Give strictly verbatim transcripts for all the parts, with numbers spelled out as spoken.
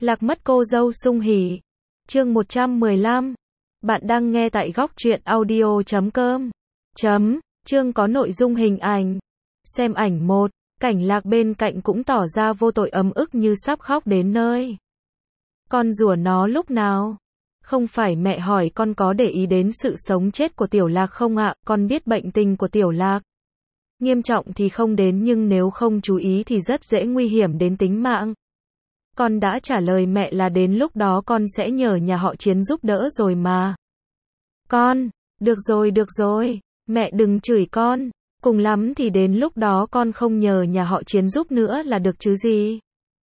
Lạc mất cô dâu sung hỉ. Chương một trăm mười lăm. Bạn đang nghe tại góc truyện audio chấm com. Chấm, chương có nội dung hình ảnh. Xem ảnh một, Cảnh Lạc bên cạnh cũng tỏ ra vô tội ấm ức như sắp khóc đến nơi. Con rủa nó lúc nào? Không phải mẹ hỏi con có để ý đến sự sống chết của Tiểu Lạc không ạ? Con biết bệnh tình của Tiểu Lạc nghiêm trọng thì không đến, nhưng nếu không chú ý thì rất dễ nguy hiểm đến tính mạng. Con đã trả lời mẹ là đến lúc đó con sẽ nhờ nhà họ Chiến giúp đỡ rồi mà. Con, được rồi được rồi, mẹ đừng chửi con, cùng lắm thì đến lúc đó con không nhờ nhà họ Chiến giúp nữa là được chứ gì.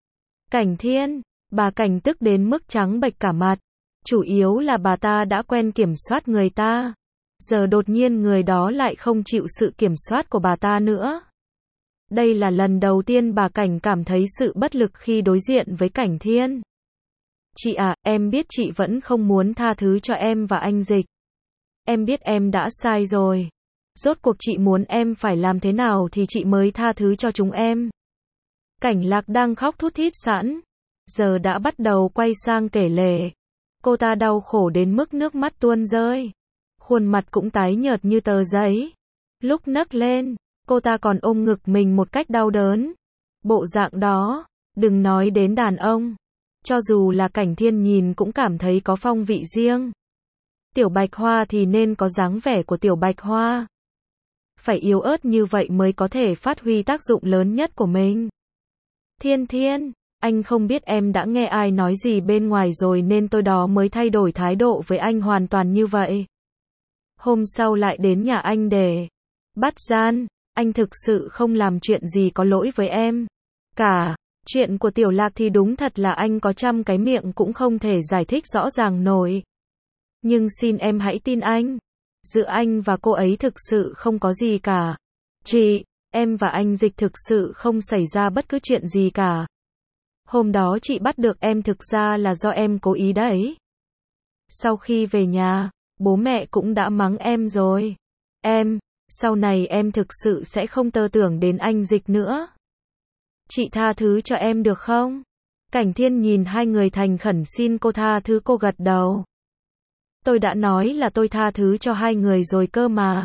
Cảnh Thiên, bà Cảnh tức đến mức trắng bệch cả mặt, chủ yếu là bà ta đã quen kiểm soát người ta. Giờ đột nhiên người đó lại không chịu sự kiểm soát của bà ta nữa. Đây là lần đầu tiên bà Cảnh cảm thấy sự bất lực khi đối diện với Cảnh Thiên. Chị à, em biết chị vẫn không muốn tha thứ cho em và anh Dịch. Em biết em đã sai rồi. Rốt cuộc chị muốn em phải làm thế nào thì chị mới tha thứ cho chúng em. Cảnh Lạc đang khóc thút thít sẵn, giờ đã bắt đầu quay sang kể lể. Cô ta đau khổ đến mức nước mắt tuôn rơi. Khuôn mặt cũng tái nhợt như tờ giấy. Lúc nấc lên, cô ta còn ôm ngực mình một cách đau đớn. Bộ dạng đó, đừng nói đến đàn ông. Cho dù là Cảnh Thiên nhìn cũng cảm thấy có phong vị riêng. Tiểu Bạch Hoa thì nên có dáng vẻ của Tiểu Bạch Hoa. Phải yếu ớt như vậy mới có thể phát huy tác dụng lớn nhất của mình. Thiên Thiên, anh không biết em đã nghe ai nói gì bên ngoài rồi nên tôi đó mới thay đổi thái độ với anh hoàn toàn như vậy. Hôm sau lại đến nhà anh để bắt gian, anh thực sự không làm chuyện gì có lỗi với em. Cả, chuyện của Tiểu Lạc thì đúng thật là anh có trăm cái miệng cũng không thể giải thích rõ ràng nổi. Nhưng xin em hãy tin anh. Giữa anh và cô ấy thực sự không có gì cả. Chị, em và anh Dịch thực sự không xảy ra bất cứ chuyện gì cả. Hôm đó chị bắt được em thực ra là do em cố ý đấy. Sau khi về nhà, bố mẹ cũng đã mắng em rồi. Em, sau này em thực sự sẽ không tơ tưởng đến anh Dịch nữa. Chị tha thứ cho em được không? Cảnh Thiên nhìn hai người thành khẩn xin cô tha thứ, cô gật đầu. Tôi đã nói là tôi tha thứ cho hai người rồi cơ mà.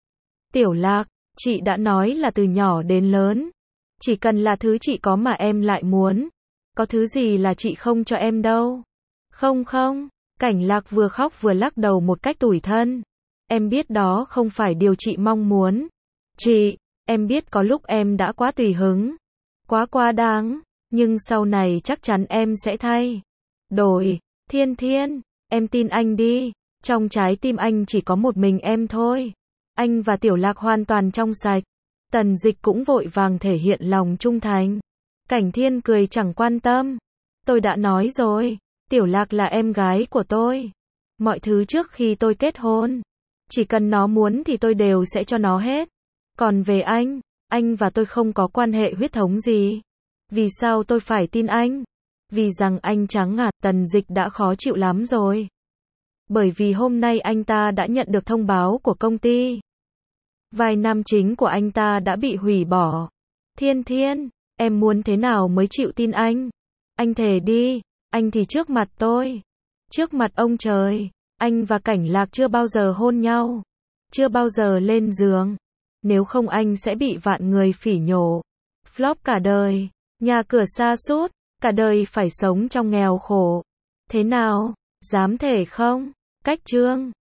Tiểu Lạc, chị đã nói là từ nhỏ đến lớn, chỉ cần là thứ chị có mà em lại muốn. Có thứ gì là chị không cho em đâu. Không không, Cảnh Lạc vừa khóc vừa lắc đầu một cách tủi thân. Em biết đó không phải điều chị mong muốn. Chị, em biết có lúc em đã quá tùy hứng, quá quá đáng, nhưng sau này chắc chắn em sẽ thay đổi. Thiên Thiên, em tin anh đi, trong trái tim anh chỉ có một mình em thôi. Anh và Tiểu Lạc hoàn toàn trong sạch. Tần Dịch cũng vội vàng thể hiện lòng trung thành. Cảnh Thiên cười chẳng quan tâm. Tôi đã nói rồi, Tiểu Lạc là em gái của tôi. Mọi thứ trước khi tôi kết hôn, chỉ cần nó muốn thì tôi đều sẽ cho nó hết. Còn về anh, anh và tôi không có quan hệ huyết thống gì. Vì sao tôi phải tin anh? Vì rằng anh trắng à? Tần Dịch đã khó chịu lắm rồi. Bởi vì hôm nay anh ta đã nhận được thông báo của công ty. Vai nam chính của anh ta đã bị hủy bỏ. Thiên Thiên, em muốn thế nào mới chịu tin anh? Anh thề đi, anh thì trước mặt tôi, trước mặt ông trời, anh và Cảnh Lạc chưa bao giờ hôn nhau, chưa bao giờ lên giường. Nếu không anh sẽ bị vạn người phỉ nhổ, flop cả đời, nhà cửa sa sút, cả đời phải sống trong nghèo khổ. Thế nào, dám thề không? Cách chương